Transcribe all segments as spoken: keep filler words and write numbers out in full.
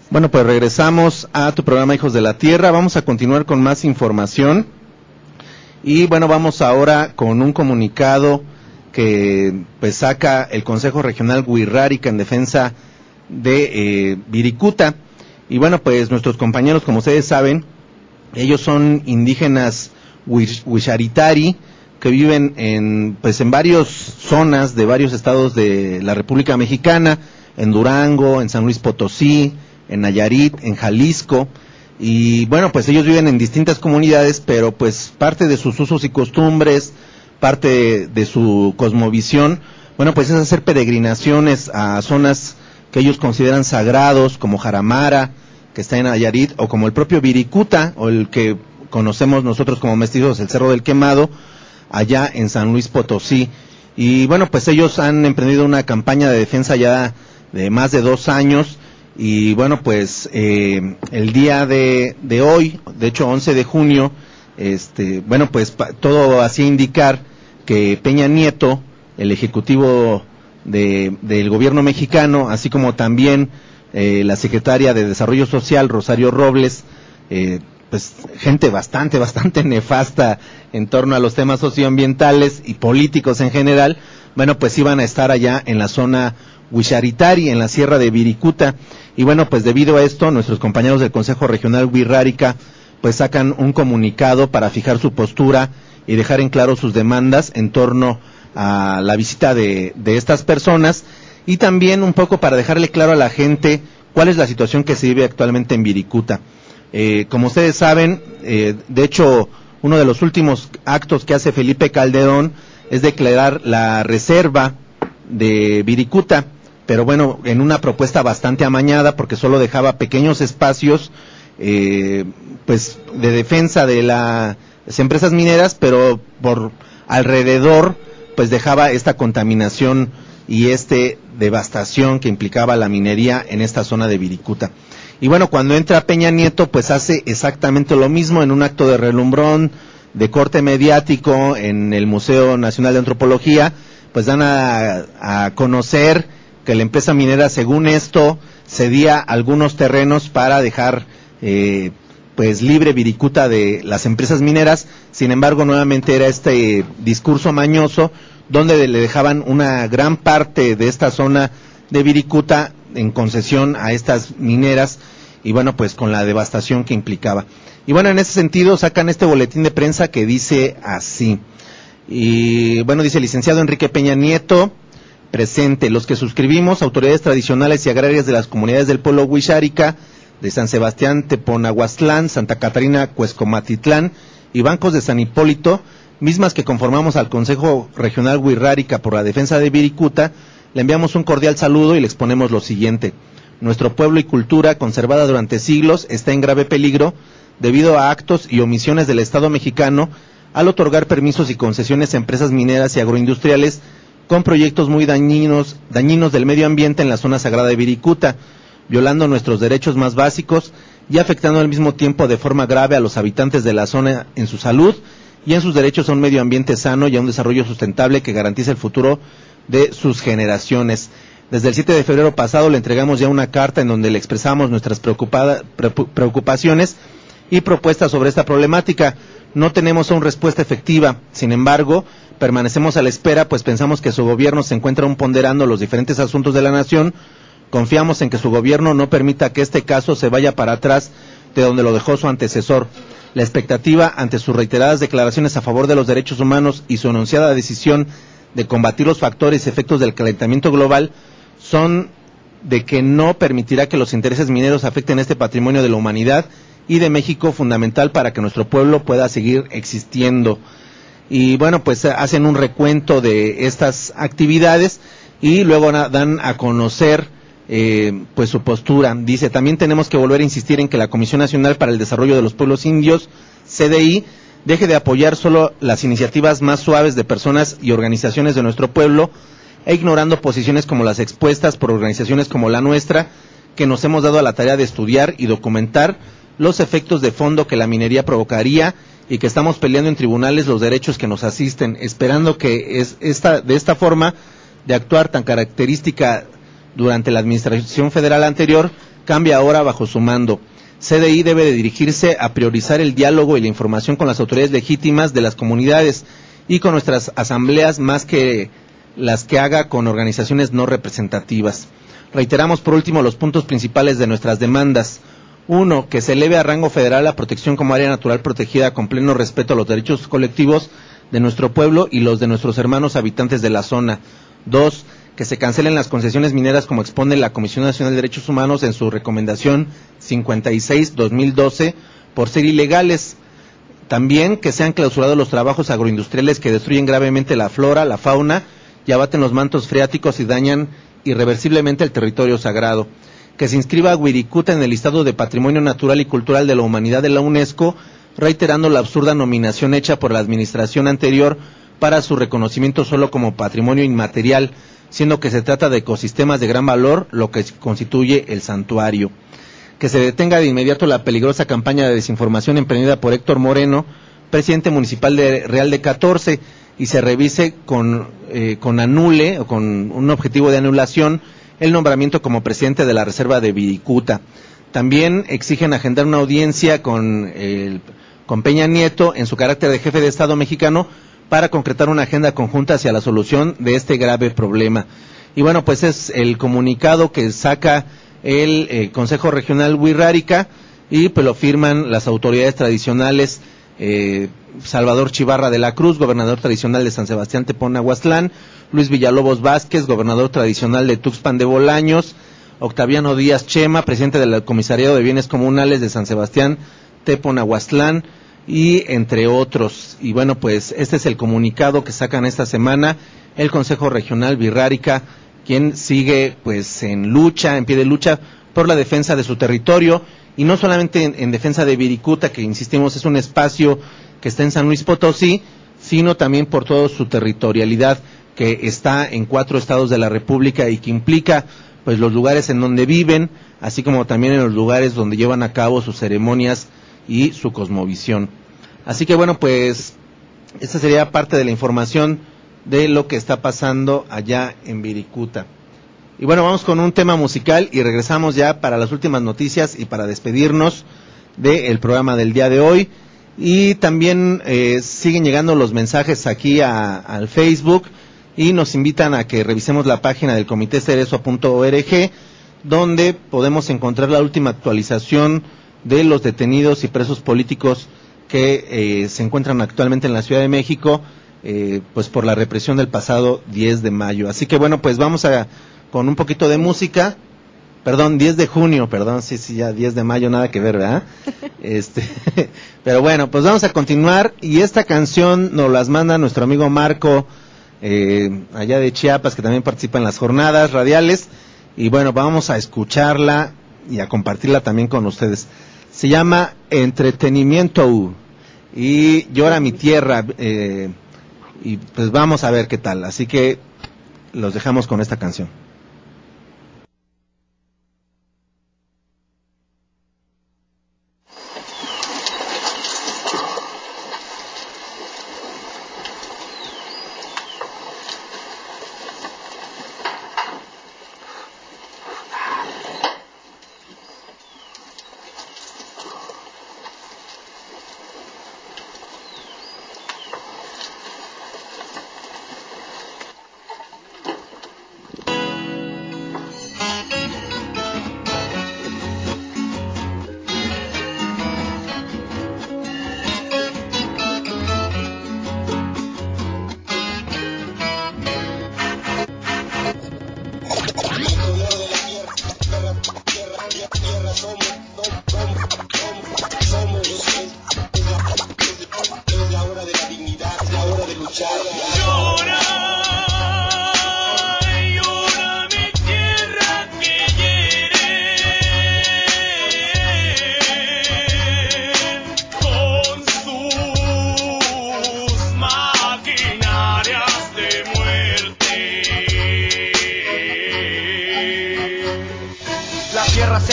Bueno, pues regresamos a tu programa Hijos de la Tierra. Vamos a continuar con más información. Y bueno, vamos ahora con un comunicado que pues saca el Consejo Regional Wixárika en defensa de eh, Virikuta. Y bueno, pues nuestros compañeros, como ustedes saben, ellos son indígenas Wixáritari que viven en pues en varias zonas de varios estados de la República Mexicana, en Durango, en San Luis Potosí, en Nayarit, en Jalisco. Y bueno, pues ellos viven en distintas comunidades, pero pues parte de sus usos y costumbres, parte de, de su cosmovisión, bueno, pues es hacer peregrinaciones a zonas que ellos consideran sagrados, como Jaramara, que está en Nayarit, o como el propio Virikuta, o el que conocemos nosotros como mestizos, el Cerro del Quemado, allá en San Luis Potosí. Y bueno, pues ellos han emprendido una campaña de defensa ya de más de dos años, y bueno, pues eh, el día de, de hoy, de hecho once de junio, este, bueno, pues pa, todo hacía indicar que Peña Nieto, el ejecutivo de, del gobierno mexicano, así como también eh, la secretaria de Desarrollo Social, Rosario Robles, eh, pues gente bastante, bastante nefasta en torno a los temas socioambientales y políticos en general, bueno, pues iban a estar allá en la zona Wixáritari, en la sierra de Virikuta. Y bueno, pues debido a esto, nuestros compañeros del Consejo Regional Wixárika pues sacan un comunicado para fijar su postura y dejar en claro sus demandas en torno a la visita de, de estas personas, y también un poco para dejarle claro a la gente cuál es la situación que se vive actualmente en Virikuta. Eh, como ustedes saben, eh, de hecho, uno de los últimos actos que hace Felipe Calderón es declarar la reserva de Virikuta, pero bueno, en una propuesta bastante amañada, porque solo dejaba pequeños espacios eh, pues de defensa de la, las empresas mineras, pero por alrededor pues dejaba esta contaminación y este devastación que implicaba la minería en esta zona de Virikuta. Y bueno, cuando entra Peña Nieto, pues hace exactamente lo mismo en un acto de relumbrón, de corte mediático en el Museo Nacional de Antropología, pues dan a, a conocer que la empresa minera, según esto, cedía algunos terrenos para dejar eh, pues libre Virikuta de las empresas mineras. Sin embargo, nuevamente era este discurso mañoso donde le dejaban una gran parte de esta zona de Virikuta en concesión a estas mineras, y bueno, pues con la devastación que implicaba. Y bueno, en ese sentido sacan este boletín de prensa que dice así. Y bueno, dice: licenciado Enrique Peña Nieto, presente, los que suscribimos, autoridades tradicionales y agrarias de las comunidades del pueblo Wixárika, de San Sebastián Teponahuastlán, Santa Catarina Cuescomatitlán y bancos de San Hipólito, mismas que conformamos al Consejo Regional Wixárika por la defensa de Virikuta, le enviamos un cordial saludo y le exponemos lo siguiente. Nuestro pueblo y cultura, conservada durante siglos, está en grave peligro debido a actos y omisiones del Estado mexicano al otorgar permisos y concesiones a empresas mineras y agroindustriales con proyectos muy dañinos, dañinos del medio ambiente en la zona sagrada de Virikuta, violando nuestros derechos más básicos y afectando al mismo tiempo de forma grave a los habitantes de la zona en su salud y en sus derechos a un medio ambiente sano y a un desarrollo sustentable que garantice el futuro de sus generaciones. Desde el siete de febrero pasado le entregamos ya una carta en donde le expresamos nuestras preocupada, preocupaciones y propuestas sobre esta problemática. No tenemos aún respuesta efectiva, sin embargo, permanecemos a la espera, pues pensamos que su gobierno se encuentra aún ponderando los diferentes asuntos de la nación. Confiamos en que su gobierno no permita que este caso se vaya para atrás de donde lo dejó su antecesor. La expectativa ante sus reiteradas declaraciones a favor de los derechos humanos y su anunciada decisión de combatir los factores y efectos del calentamiento global son de que no permitirá que los intereses mineros afecten este patrimonio de la humanidad y de México, fundamental para que nuestro pueblo pueda seguir existiendo. Y bueno, pues hacen un recuento de estas actividades y luego dan a conocer eh, pues su postura. Dice: también tenemos que volver a insistir en que la Comisión Nacional para el Desarrollo de los Pueblos Indios, C D I, deje de apoyar solo las iniciativas más suaves de personas y organizaciones de nuestro pueblo, e ignorando posiciones como las expuestas por organizaciones como la nuestra, que nos hemos dado a la tarea de estudiar y documentar los efectos de fondo que la minería provocaría, y que estamos peleando en tribunales los derechos que nos asisten, esperando que es esta, de esta forma de actuar tan característica durante la administración federal anterior, cambia ahora bajo su mando. C D I debe de dirigirse a priorizar el diálogo y la información con las autoridades legítimas de las comunidades y con nuestras asambleas más que las que haga con organizaciones no representativas. Reiteramos por último los puntos principales de nuestras demandas. Uno, que se eleve a rango federal la protección como área natural protegida con pleno respeto a los derechos colectivos de nuestro pueblo y los de nuestros hermanos habitantes de la zona. Dos, que se cancelen las concesiones mineras como expone la Comisión Nacional de Derechos Humanos en su recomendación cincuenta y seis guión dos mil doce por ser ilegales. También que sean clausurados los trabajos agroindustriales que destruyen gravemente la flora, la fauna y abaten los mantos freáticos y dañan irreversiblemente el territorio sagrado. Que se inscriba a Wirikuta en el listado de Patrimonio Natural y Cultural de la Humanidad de la UNESCO, reiterando la absurda nominación hecha por la administración anterior para su reconocimiento solo como patrimonio inmaterial, siendo que se trata de ecosistemas de gran valor, lo que constituye el santuario. Que se detenga de inmediato la peligrosa campaña de desinformación emprendida por Héctor Moreno, presidente municipal de Real de catorce, y se revise con, eh, con anule, o con un objetivo de anulación, el nombramiento como presidente de la Reserva de Wirikuta. También exigen agendar una audiencia con, el, con Peña Nieto en su carácter de jefe de Estado mexicano para concretar una agenda conjunta hacia la solución de este grave problema. Y bueno, pues es el comunicado que saca el eh, Consejo Regional Wixárika y pues lo firman las autoridades tradicionales, eh, Salvador Chivarra de la Cruz, gobernador tradicional de San Sebastián Teponahuatlán, Luis Villalobos Vázquez, gobernador tradicional de Tuxpan de Bolaños, Octaviano Díaz Chema, presidente del Comisariado de Bienes Comunales de San Sebastián Teponahuatlán, y entre otros. Y bueno, pues este es el comunicado que sacan esta semana el Consejo Regional Wixárika, quien sigue pues en lucha, en pie de lucha por la defensa de su territorio, y no solamente en, en defensa de Wirikuta, que insistimos es un espacio que está en San Luis Potosí, sino también por toda su territorialidad que está en cuatro estados de la República y que implica pues los lugares en donde viven, así como también en los lugares donde llevan a cabo sus ceremonias y su cosmovisión. Así que bueno, pues esta sería parte de la información de lo que está pasando allá en Wirikuta. Y bueno, vamos con un tema musical y regresamos ya para las últimas noticias y para despedirnos del programa del día de hoy. Y también eh, siguen llegando los mensajes aquí a, al Facebook y nos invitan a que revisemos la página del Comité Cerezo punto org, donde podemos encontrar la última actualización de los detenidos y presos políticos que eh, se encuentran actualmente en la Ciudad de México, eh, pues por la represión del pasado diez de mayo. Así que bueno, pues vamos a con un poquito de música. Perdón, diez de junio, perdón, sí, sí, ya diez de mayo, nada que ver, ¿verdad? Este, pero bueno, pues vamos a continuar, y esta canción nos las manda nuestro amigo Marco, eh, allá de Chiapas, que también participa en las jornadas radiales, y bueno, vamos a escucharla y a compartirla también con ustedes. Se llama Entretenimiento, y Llora mi tierra, eh, y pues vamos a ver qué tal, así que los dejamos con esta canción.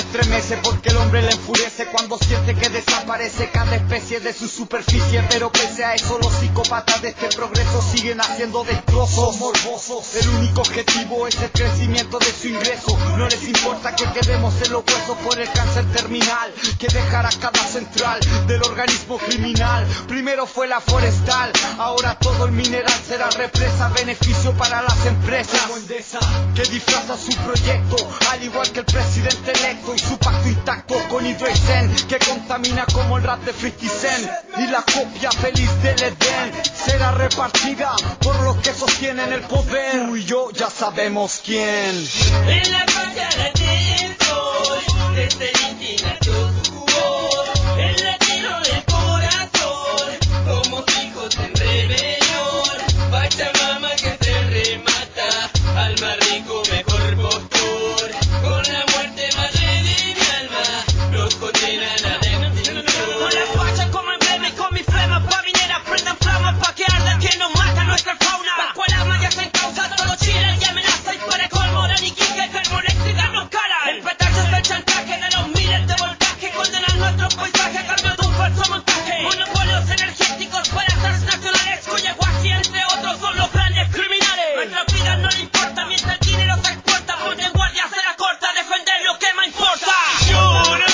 Porque el hombre le enfurece cuando siente que desaparece cada especie de su superficie, pero pese pese a eso los psicópatas de este progreso siguen haciendo destrozos morbosos. El único objetivo es el crecimiento de su ingreso. No les importa que quedemos en los huesos por el cáncer terminal que dejará cada central del organismo criminal. Primero fue la forestal, ahora todo el mineral será represa. Beneficio para las empresas que disfraza su proyecto, al igual que el presidente electo y su pacto intacto con Hidroisen, que contamina como el rap de fifty cent. Y la copia feliz del Edén será repartida por los que sostienen el poder. Tú y yo ya sabemos quién. En la falla latina estoy, desde Litina tu jugó, el latino del corazón, como hijos en rebelión, Pachamama que te remata, al más rico mejor postor, con la muerte madre de mi alma, nos condenan a destrucción. Con la facha como emblema y con mi flema pavinera, prendan flamas pa' que ardan que nos mata nuestra fauna. Bajo el arma ya se encausa todo Chile y amenaza y para colmo la niquica y termoeléctrica nos calan. El petardo es el chantaje de los miles de voltaje, condenan nuestro paisaje a cambio de un falso montaje. Monopolios energéticos para transnacionales, Coyahuasi entre otros son los grandes criminales. Nuestra vida no le importa mientras el dinero se exporta, ponte en guardia, se la corta, defender lo que más importa. Llora,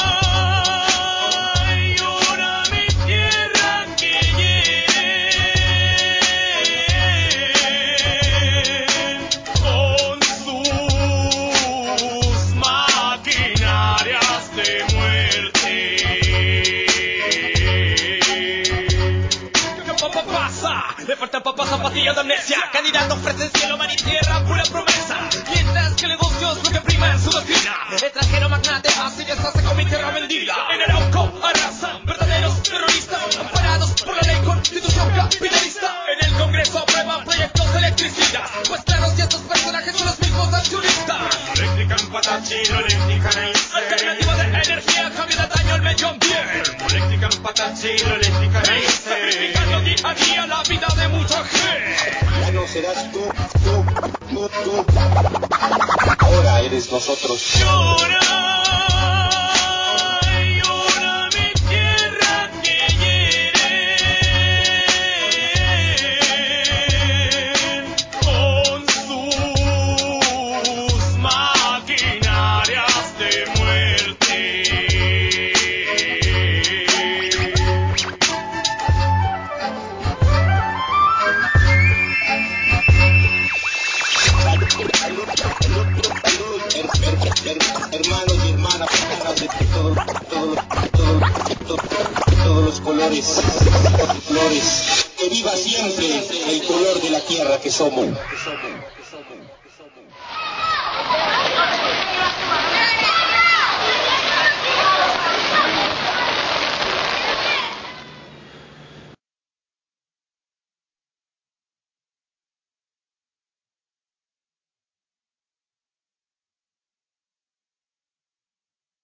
llora mi tierra que hieren con sus maquinarias de muerte. ¿Qué pasa? Le faltan papas, zapatillas de amnesia. Candidatos ofrecen cielo, mar y tierra, pura promesa. Mientras que el negocio es lo que prima en su doctrina. Extranjero magnate hace y deshace con mi tierra vendida. En Arauco arrasan verdaderos terroristas, amparados por la ley constitución capitalista. En el Congreso aprueban proyectos de electricidad, pues claro, si estos personajes son los mismos accionistas. Eléctrica en Patachi, eléctrica en Aise. Alternativa de energía, cambio de daño al medio ambiente. Eléctrica en Patachi, eléctrica en Aise. Sacrificando día a día la vida de mucha gente. Ya no serás tú, tú, tú, tú. Ahora eres nosotros. Llora, llora mi tierra que hieren con sus maquinarias de muerte. Hermanos y hermanas de todos, todos, todos, todos los colores, flores. Que viva siempre el color de la tierra que somos.